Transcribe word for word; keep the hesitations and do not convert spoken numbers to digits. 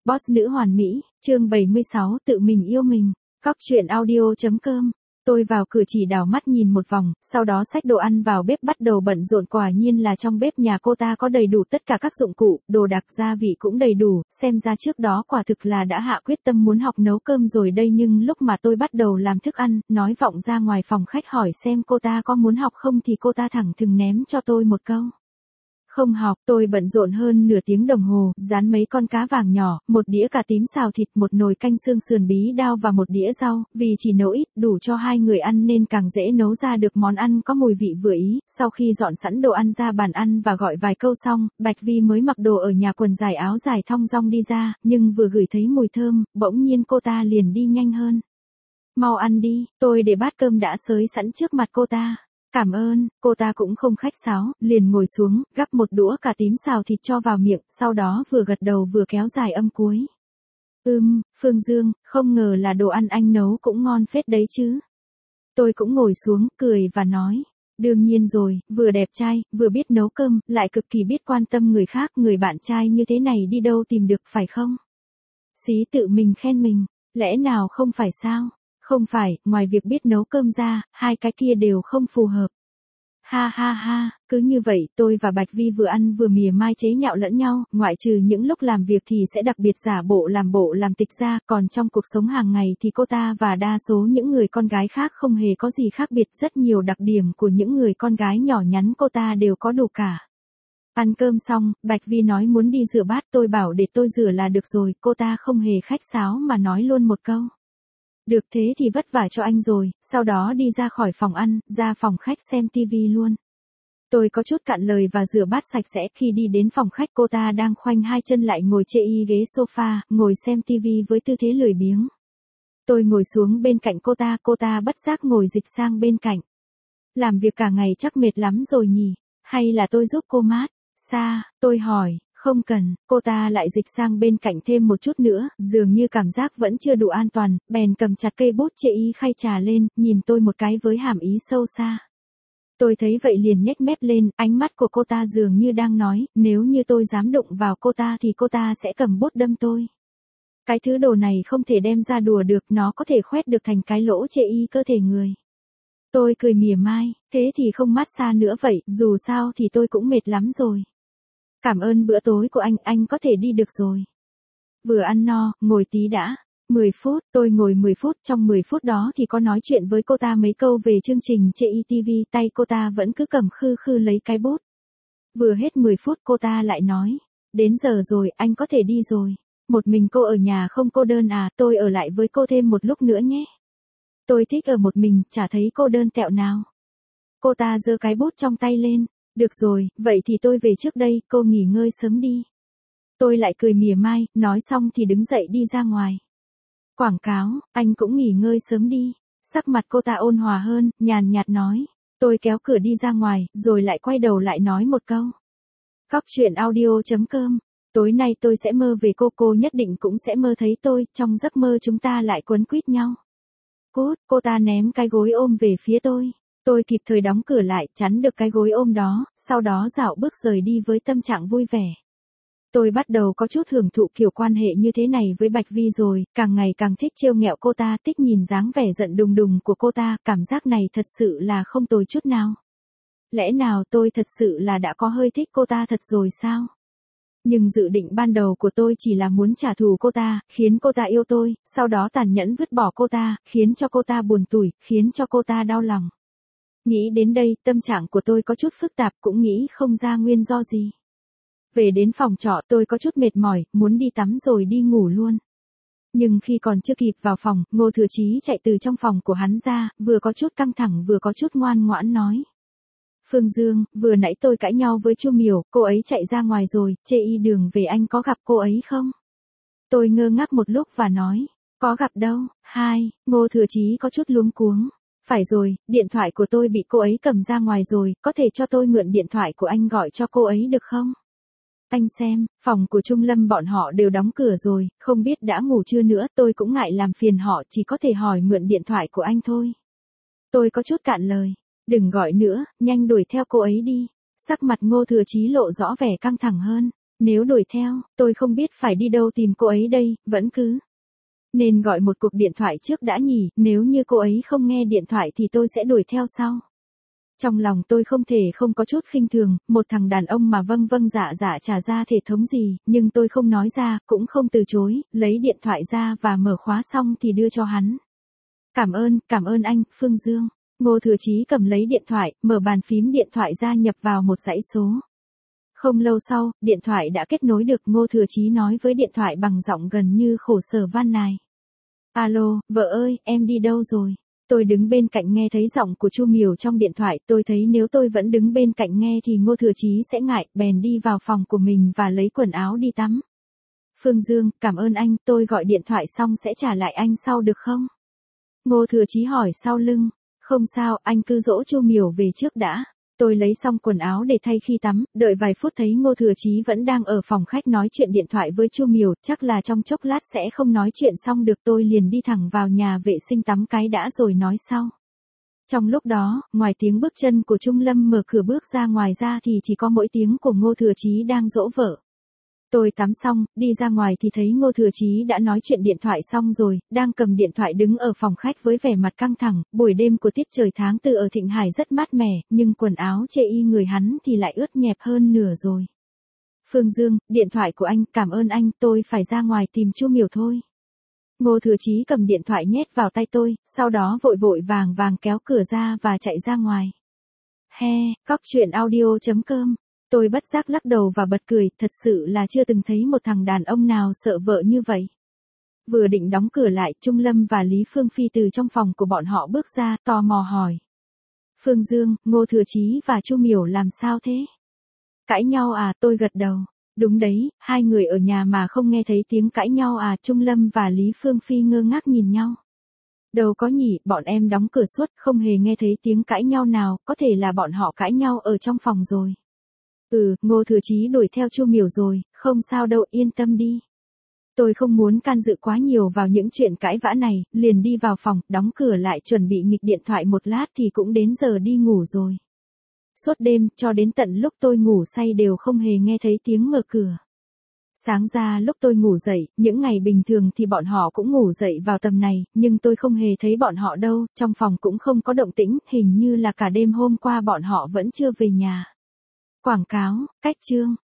Boss nữ hoàn mỹ, chương bảy mươi sáu, tự mình yêu mình. Cóc truyện audio chấm com. Tôi vào cửa chỉ đảo mắt nhìn một vòng, sau đó xách đồ ăn vào bếp bắt đầu bận rộn. Quả nhiên là trong bếp nhà cô ta có đầy đủ tất cả các dụng cụ, đồ đặc gia vị cũng đầy đủ, xem ra trước đó quả thực là đã hạ quyết tâm muốn học nấu cơm rồi đây. Nhưng lúc mà tôi bắt đầu làm thức ăn, nói vọng ra ngoài phòng khách hỏi xem cô ta có muốn học không thì cô ta thẳng thừng ném cho tôi một câu: không học. Tôi bận rộn hơn nửa tiếng đồng hồ, rán mấy con cá vàng nhỏ, một đĩa cà tím xào thịt, một nồi canh xương sườn bí đao và một đĩa rau, vì chỉ nấu ít, đủ cho hai người ăn nên càng dễ nấu ra được món ăn có mùi vị vừa ý. Sau khi dọn sẵn đồ ăn ra bàn ăn và gọi vài câu xong, Bạch Vi mới mặc đồ ở nhà, quần dài áo dài thong dong đi ra, nhưng vừa ngửi thấy mùi thơm, bỗng nhiên cô ta liền đi nhanh hơn. Mau ăn đi, tôi để bát cơm đã xới sẵn trước mặt cô ta. Cảm ơn. Cô ta cũng không khách sáo, liền ngồi xuống, gắp một đũa cà tím xào thịt cho vào miệng, sau đó vừa gật đầu vừa kéo dài âm cuối. Ừm, Phương Dương, không ngờ là đồ ăn anh nấu cũng ngon phết đấy chứ. Tôi cũng ngồi xuống, cười và nói. Đương nhiên rồi, vừa đẹp trai, vừa biết nấu cơm, lại cực kỳ biết quan tâm người khác, người bạn trai như thế này đi đâu tìm được phải không? Xí tự mình khen mình, lẽ nào không phải sao? Không phải, ngoài việc biết nấu cơm ra, hai cái kia đều không phù hợp. Ha ha ha, cứ như vậy, tôi và Bạch Vi vừa ăn vừa mỉa mai chế nhạo lẫn nhau, ngoại trừ những lúc làm việc thì sẽ đặc biệt giả bộ làm bộ làm tịch ra, còn trong cuộc sống hàng ngày thì cô ta và đa số những người con gái khác không hề có gì khác biệt, rất nhiều đặc điểm của những người con gái nhỏ nhắn cô ta đều có đủ cả. Ăn cơm xong, Bạch Vi nói muốn đi rửa bát, tôi bảo để tôi rửa là được rồi, cô ta không hề khách sáo mà nói luôn một câu. Được thế thì vất vả cho anh rồi, sau đó đi ra khỏi phòng ăn, ra phòng khách xem tivi luôn. Tôi có chút cạn lời và rửa bát sạch sẽ. Khi đi đến phòng khách, cô ta đang khoanh hai chân lại ngồi chê y ghế sofa, ngồi xem tivi với tư thế lười biếng. Tôi ngồi xuống bên cạnh cô ta, cô ta bất giác ngồi dịch sang bên cạnh. Làm việc cả ngày chắc mệt lắm rồi nhỉ, hay là tôi giúp cô mát xa, tôi hỏi. Không cần. Cô ta lại dịch sang bên cạnh thêm một chút nữa, dường như cảm giác vẫn chưa đủ an toàn, bèn cầm chặt cây bút chê y khay trà lên, nhìn tôi một cái với hàm ý sâu xa. Tôi thấy vậy liền nhếch mép lên, ánh mắt của cô ta dường như đang nói, nếu như tôi dám đụng vào cô ta thì cô ta sẽ cầm bút đâm tôi. Cái thứ đồ này không thể đem ra đùa được, nó có thể khoét được thành cái lỗ chê y cơ thể người. Tôi cười mỉa mai, thế thì không mát xa nữa vậy, dù sao thì tôi cũng mệt lắm rồi. Cảm ơn bữa tối của anh, anh có thể đi được rồi. Vừa ăn no, ngồi tí đã. mười phút, tôi ngồi mười phút, trong mười phút đó thì có nói chuyện với cô ta mấy câu về chương trình chê y ti vi, tay cô ta vẫn cứ cầm khư khư lấy cái bút. Vừa hết mười phút cô ta lại nói, đến giờ rồi, anh có thể đi rồi. Một mình cô ở nhà không cô đơn à, tôi ở lại với cô thêm một lúc nữa nhé. Tôi thích ở một mình, chả thấy cô đơn tẹo nào. Cô ta giơ cái bút trong tay lên. Được rồi, vậy thì tôi về trước đây, cô nghỉ ngơi sớm đi. Tôi lại cười mỉa mai, nói xong thì đứng dậy đi ra ngoài. Quảng cáo, anh cũng nghỉ ngơi sớm đi. Sắc mặt cô ta ôn hòa hơn, nhàn nhạt nói. Tôi kéo cửa đi ra ngoài, rồi lại quay đầu lại nói một câu. Cóc truyện audio chấm com. Tối nay tôi sẽ mơ về cô, cô nhất định cũng sẽ mơ thấy tôi, trong giấc mơ chúng ta lại quấn quýt nhau. Cút, cô ta ném cái gối ôm về phía tôi. Tôi kịp thời đóng cửa lại, chắn được cái gối ôm đó, sau đó dạo bước rời đi với tâm trạng vui vẻ. Tôi bắt đầu có chút hưởng thụ kiểu quan hệ như thế này với Bạch Vi rồi, càng ngày càng thích trêu nghẹo cô ta, thích nhìn dáng vẻ giận đùng đùng của cô ta, cảm giác này thật sự là không tồi chút nào. Lẽ nào tôi thật sự là đã có hơi thích cô ta thật rồi sao? Nhưng dự định ban đầu của tôi chỉ là muốn trả thù cô ta, khiến cô ta yêu tôi, sau đó tàn nhẫn vứt bỏ cô ta, khiến cho cô ta buồn tủi, khiến cho cô ta đau lòng. Nghĩ đến đây, tâm trạng của tôi có chút phức tạp, cũng nghĩ không ra nguyên do gì. Về đến phòng trọ, tôi có chút mệt mỏi, muốn đi tắm rồi đi ngủ luôn. Nhưng khi còn chưa kịp vào phòng, Ngô Thừa Chí chạy từ trong phòng của hắn ra, vừa có chút căng thẳng vừa có chút ngoan ngoãn nói. Phương Dương, vừa nãy tôi cãi nhau với Chu Miểu, cô ấy chạy ra ngoài rồi, chê y đường về anh có gặp cô ấy không? Tôi ngơ ngác một lúc và nói, có gặp đâu. Hai, Ngô Thừa Chí có chút luống cuống. Phải rồi, điện thoại của tôi bị cô ấy cầm ra ngoài rồi, có thể cho tôi mượn điện thoại của anh gọi cho cô ấy được không? Anh xem, phòng của Trung Lâm bọn họ đều đóng cửa rồi, không biết đã ngủ chưa nữa, tôi cũng ngại làm phiền họ, chỉ có thể hỏi mượn điện thoại của anh thôi. Tôi có chút cạn lời, đừng gọi nữa, nhanh đuổi theo cô ấy đi. Sắc mặt Ngô Thừa Chí lộ rõ vẻ căng thẳng hơn. Nếu đuổi theo, tôi không biết phải đi đâu tìm cô ấy đây, vẫn cứ. Nên gọi một cuộc điện thoại trước đã nhỉ, nếu như cô ấy không nghe điện thoại thì tôi sẽ đuổi theo sau. Trong lòng tôi không thể không có chút khinh thường, một thằng đàn ông mà vâng vâng dạ dạ trả ra thể thống gì, nhưng tôi không nói ra, cũng không từ chối, lấy điện thoại ra và mở khóa xong thì đưa cho hắn. Cảm ơn, cảm ơn anh, Phương Dương. Ngô Thừa Chí cầm lấy điện thoại, mở bàn phím điện thoại ra nhập vào một dãy số. Không lâu sau, điện thoại đã kết nối được. Ngô Thừa Chí nói với điện thoại bằng giọng gần như khổ sở van nài. Alo, vợ ơi, em đi đâu rồi? Tôi đứng bên cạnh nghe thấy giọng của Chu Miểu trong điện thoại, tôi thấy nếu tôi vẫn đứng bên cạnh nghe thì Ngô Thừa Chí sẽ ngại, bèn đi vào phòng của mình và lấy quần áo đi tắm. Phương Dương, cảm ơn anh, tôi gọi điện thoại xong sẽ trả lại anh sau được không? Ngô Thừa Chí hỏi sau lưng. Không sao, anh cứ dỗ Chu Miểu về trước đã. Tôi lấy xong quần áo để thay khi tắm, đợi vài phút thấy Ngô Thừa Chí vẫn đang ở phòng khách nói chuyện điện thoại với Chu Miểu, chắc là trong chốc lát sẽ không nói chuyện xong được, tôi liền đi thẳng vào nhà vệ sinh tắm cái đã rồi nói sau. Trong lúc đó, ngoài tiếng bước chân của Trung Lâm mở cửa bước ra ngoài ra thì chỉ có mỗi tiếng của Ngô Thừa Chí đang dỗ vợ. Tôi tắm xong, đi ra ngoài thì thấy Ngô Thừa Chí đã nói chuyện điện thoại xong rồi, đang cầm điện thoại đứng ở phòng khách với vẻ mặt căng thẳng, buổi đêm của tiết trời tháng tư ở Thịnh Hải rất mát mẻ, nhưng quần áo chê y người hắn thì lại ướt nhẹp hơn nửa rồi. Phương Dương, điện thoại của anh, cảm ơn anh, tôi phải ra ngoài tìm Chu Miểu thôi. Ngô Thừa Chí cầm điện thoại nhét vào tay tôi, sau đó vội vội vàng vàng kéo cửa ra và chạy ra ngoài. He, cóc truyện audio chấm com. Tôi bất giác lắc đầu và bật cười, thật sự là chưa từng thấy một thằng đàn ông nào sợ vợ như vậy. Vừa định đóng cửa lại, Trung Lâm và Lý Phương Phi từ trong phòng của bọn họ bước ra, tò mò hỏi. Phương Dương, Ngô Thừa Chí và Chu Miểu làm sao thế? Cãi nhau à? Tôi gật đầu. Đúng đấy, hai người ở nhà mà không nghe thấy tiếng cãi nhau à? Trung Lâm và Lý Phương Phi ngơ ngác nhìn nhau. Đâu có nhỉ, bọn em đóng cửa suốt, không hề nghe thấy tiếng cãi nhau nào, có thể là bọn họ cãi nhau ở trong phòng rồi. Ừ, Ngô Thừa Chí đuổi theo Chu Miểu rồi, không sao đâu, yên tâm đi. Tôi không muốn can dự quá nhiều vào những chuyện cãi vã này, liền đi vào phòng, đóng cửa lại chuẩn bị nghịch điện thoại một lát thì cũng đến giờ đi ngủ rồi. Suốt đêm, cho đến tận lúc tôi ngủ say đều không hề nghe thấy tiếng mở cửa. Sáng ra lúc tôi ngủ dậy, những ngày bình thường thì bọn họ cũng ngủ dậy vào tầm này, nhưng tôi không hề thấy bọn họ đâu, trong phòng cũng không có động tĩnh, hình như là cả đêm hôm qua bọn họ vẫn chưa về nhà. Quảng cáo, cách chương.